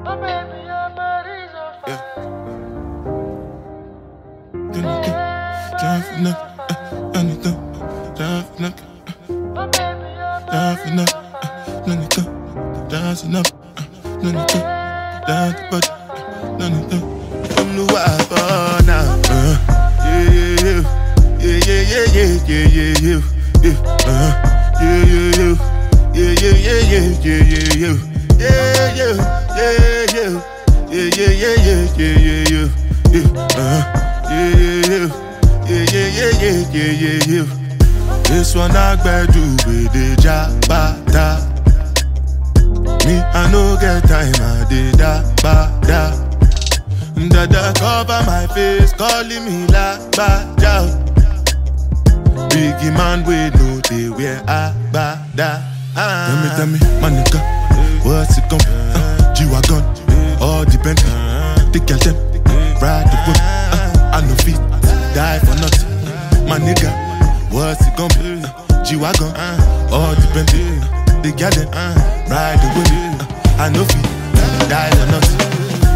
This one I better do with the jabata. Me, I no get time, I did that, da. Dada cover my face, calling me la baja. Biggie man, we know they wear abada. Tell me, my nigga, what's it gon' be? G-Wagon, all the Bentley, the girl them, ride the whip. I no fit, die for nothing. My nigga, what's it gon' be? G-Wagon, all the Bentley, the girl them, ride the whip. I no fit, die for nothing.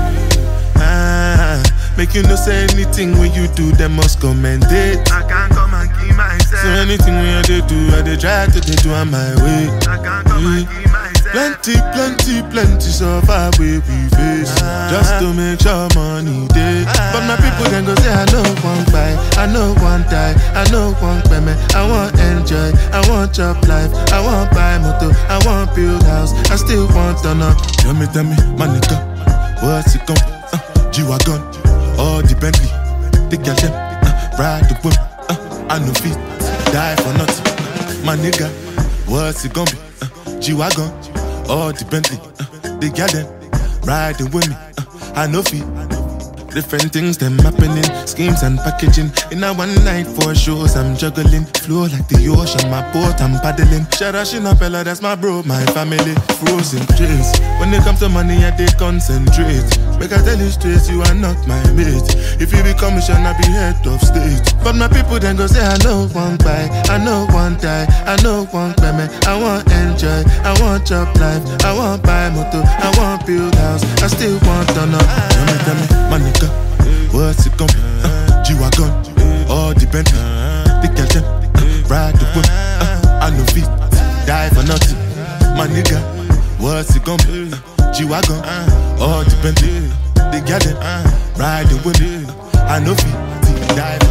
Make you no say anything when you do, they must commend it. I can't come and keep myself. So anything when I do, I they try to do on my way. I can't come and keep myself. Plenty so far we face. Just to make sure money day. But my people can go say I know one buy, I know one die, I know one payment. I want enjoy, I want job life, I want buy motor, I want build house, I still want to know. Tell me, my nigga, what's it gon' be? G-Wagon, all the Bentley, the girl them, ride the whip. I no fit, die for nothing. My nigga, what's it gon' be? G-Wagon, all the Bentley, the girl them, ride the whip. I no fit. Different things them happening, schemes and packaging. In a one night for shows I'm juggling. Flow like the ocean, my boat I'm paddling. Sharashina fella, that's my bro, my family. Frozen dreams. When it comes to money, I they concentrate. Make I tell you straight, you are not my mate. If you be commission, I be head of state. But my people then go say I know one buy, I know one die, I know one payment. I want enjoy, I want job life, I want buy motor, I want build house, I still want to know. Tell me, my nigga, what's it gon' be? G-Wagon, all the Bentley, the girl them, ride the whip. I no fit, die for nothing. My nigga, what's it gon' be? G-Wagon, all the Bentley, the girl them, ride the whip. I no fit, die for nothing.